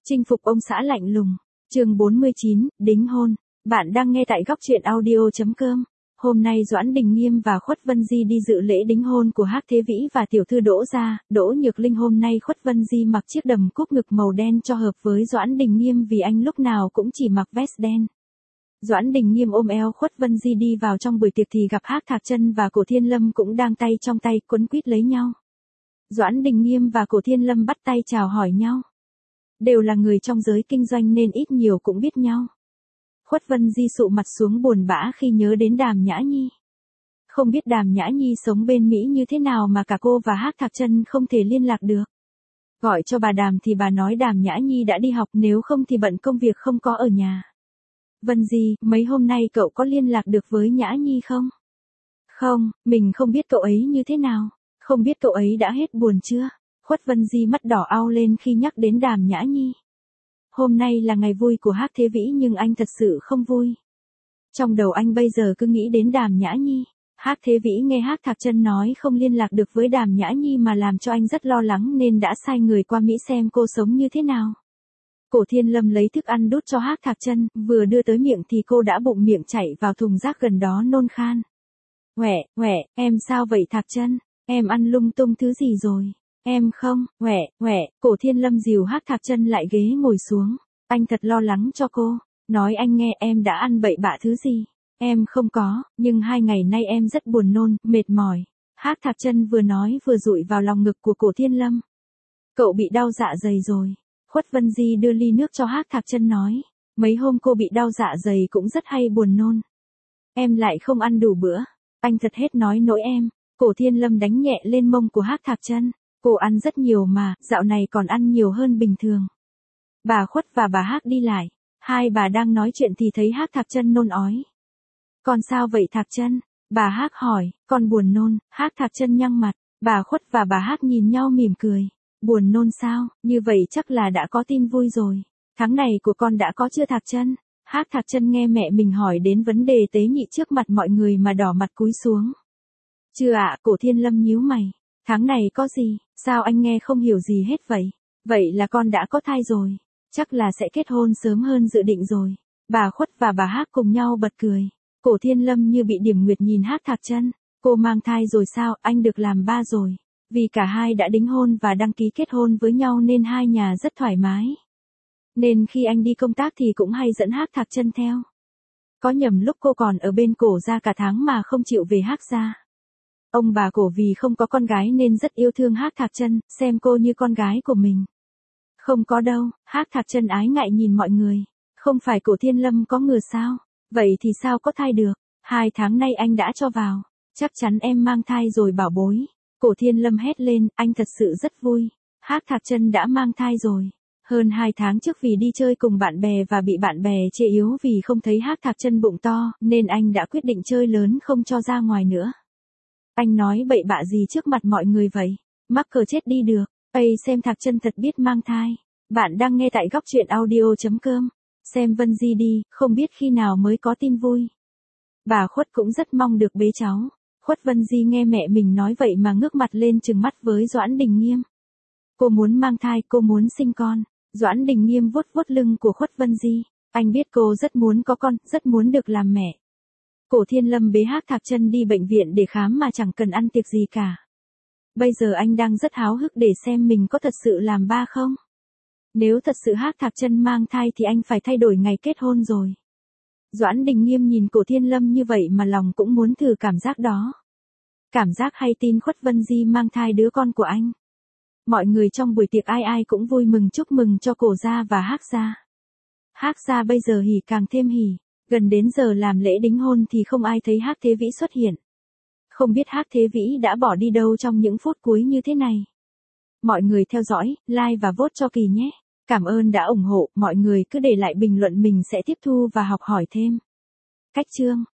Chinh phục ông xã lạnh lùng. Chương 49, đính hôn. Bạn đang nghe tại góc truyện audio.com. Hôm nay Doãn Đình Nghiêm và Khuất Vân Di đi dự lễ đính hôn của Hắc Thế Vĩ và tiểu thư Đỗ gia. Đỗ Nhược Linh. Hôm nay Khuất Vân Di mặc chiếc đầm cúc ngực màu đen cho hợp với Doãn Đình Nghiêm vì anh lúc nào cũng chỉ mặc vest đen. Doãn Đình Nghiêm ôm eo Khuất Vân Di đi vào trong buổi tiệc thì gặp Hắc Thạc Chân và Cổ Thiên Lâm cũng đang tay trong tay quấn quýt lấy nhau. Doãn Đình Nghiêm và Cổ Thiên Lâm bắt tay chào hỏi nhau. Đều là người trong giới kinh doanh nên ít nhiều cũng biết nhau. Khuất Vân Di sụ mặt xuống buồn bã khi nhớ đến Đàm Nhã Nhi. Không biết Đàm Nhã Nhi sống bên Mỹ như thế nào mà cả cô và Hắc Thạc Chân không thể liên lạc được. Gọi cho bà Đàm thì bà nói Đàm Nhã Nhi đã đi học, nếu không thì bận công việc không có ở nhà. Vân Di, mấy hôm nay cậu có liên lạc được với Nhã Nhi không? Không, mình không biết cậu ấy như thế nào. Không biết cậu ấy đã hết buồn chưa? Khuất Vân Di mắt đỏ ao lên khi nhắc đến Đàm Nhã Nhi. Hôm nay là ngày vui của Hắc Thế Vĩ nhưng anh thật sự không vui. Trong đầu anh bây giờ cứ nghĩ đến Đàm Nhã Nhi. Hắc Thế Vĩ nghe Hắc Thạc Chân nói không liên lạc được với Đàm Nhã Nhi mà làm cho anh rất lo lắng nên đã sai người qua Mỹ xem cô sống như thế nào. Cổ Thiên Lâm lấy thức ăn đút cho Hắc Thạc Chân, vừa đưa tới miệng thì cô đã bụng miệng chảy vào thùng rác gần đó nôn khan. Uể, em sao vậy Thạc Chân? Em ăn lung tung thứ gì rồi? Em không, uể, Cổ Thiên Lâm dìu Hắc Thạc Chân lại ghế ngồi xuống. Anh thật lo lắng cho cô. Nói anh nghe em đã ăn bậy bạ thứ gì? Em không có, nhưng 2 ngày nay em rất buồn nôn, mệt mỏi. Hắc Thạc Chân vừa nói vừa dụi vào lòng ngực của Cổ Thiên Lâm. Cậu bị đau dạ dày rồi. Khuất Vân Di đưa ly nước cho Hắc Thạc Chân nói. Mấy hôm cô bị đau dạ dày cũng rất hay buồn nôn. Em lại không ăn đủ bữa. Anh thật hết nói nỗi em. Cổ Thiên Lâm đánh nhẹ lên mông của Hắc Thạc Chân. Cô ăn rất nhiều mà, dạo này còn ăn nhiều hơn bình thường. Bà Khuất và bà Hắc đi lại. Hai bà đang nói chuyện thì thấy Hắc Thạc Chân nôn ói. Con sao vậy Thạc Chân? Bà Hắc hỏi. Con buồn nôn. Hắc Thạc Chân nhăn mặt. Bà Khuất và bà Hắc nhìn nhau mỉm cười. Buồn nôn sao? Như vậy chắc là đã có tin vui rồi. Tháng này của con đã có chưa Thạc Chân? Hắc Thạc Chân nghe mẹ mình hỏi đến vấn đề tế nhị trước mặt mọi người mà đỏ mặt cúi xuống. Chưa ạ. Cổ Thiên Lâm nhíu mày. Tháng này có gì? Sao anh nghe không hiểu gì hết vậy? Vậy là con đã có thai rồi. Chắc là sẽ kết hôn sớm hơn dự định rồi. Bà Khuất và bà Hắc cùng nhau bật cười. Cổ Thiên Lâm như bị điểm nguyệt nhìn Hắc Thạc Chân. Cô mang thai rồi sao? Anh được làm ba rồi. Vì cả hai đã đính hôn và đăng ký kết hôn với nhau nên hai nhà rất thoải mái. Nên khi anh đi công tác thì cũng hay dẫn Hắc Thạc Chân theo. Có nhầm lúc cô còn ở bên Cổ gia cả tháng mà không chịu về Hắc gia. Ông bà Cổ vì không có con gái nên rất yêu thương Hắc Thạc Chân, xem cô như con gái của mình. Không có đâu. Hắc Thạc Chân ái ngại nhìn mọi người. Không phải Cổ Thiên Lâm có ngừa sao? Vậy thì sao có thai được? 2 tháng nay anh đã cho vào. Chắc chắn em mang thai rồi bảo bối. Cổ Thiên Lâm hét lên, anh thật sự rất vui. Hắc Thạc Chân đã mang thai rồi. Hơn 2 tháng trước vì đi chơi cùng bạn bè và bị bạn bè chê yếu vì không thấy Hắc Thạc Chân bụng to, nên anh đã quyết định chơi lớn không cho ra ngoài nữa. Anh nói bậy bạ gì trước mặt mọi người vậy? Mắc cờ chết đi được. Ây xem Thạc Chân thật biết mang thai. Bạn đang nghe tại góc truyện audio.com. Xem Vân Di đi, không biết khi nào mới có tin vui. Bà Khuất cũng rất mong được bế cháu. Khuất Vân Di nghe mẹ mình nói vậy mà ngước mặt lên trừng mắt với Doãn Đình Nghiêm. Cô muốn mang thai, cô muốn sinh con. Doãn Đình Nghiêm vuốt vuốt lưng của Khuất Vân Di. Anh biết cô rất muốn có con, rất muốn được làm mẹ. Cổ Thiên Lâm bế Hắc Thạc Chân đi bệnh viện để khám mà chẳng cần ăn tiệc gì cả. Bây giờ anh đang rất háo hức để xem mình có thật sự làm ba không. Nếu thật sự Hắc Thạc Chân mang thai thì anh phải thay đổi ngày kết hôn rồi. Doãn Đình Nghiêm nhìn Cổ Thiên Lâm như vậy mà lòng cũng muốn thử cảm giác đó. Cảm giác hay tin Khuất Vân Di mang thai đứa con của anh. Mọi người trong buổi tiệc ai cũng vui mừng chúc mừng cho Cổ gia và Hắc gia. Hắc gia bây giờ hỉ càng thêm hỉ. Gần đến giờ làm lễ đính hôn thì không ai thấy Hắc Thế Vĩ xuất hiện. Không biết Hắc Thế Vĩ đã bỏ đi đâu trong những phút cuối như thế này. Mọi người theo dõi, like và vote cho Kỳ nhé. Cảm ơn đã ủng hộ, mọi người cứ để lại bình luận mình sẽ tiếp thu và học hỏi thêm. Cách chương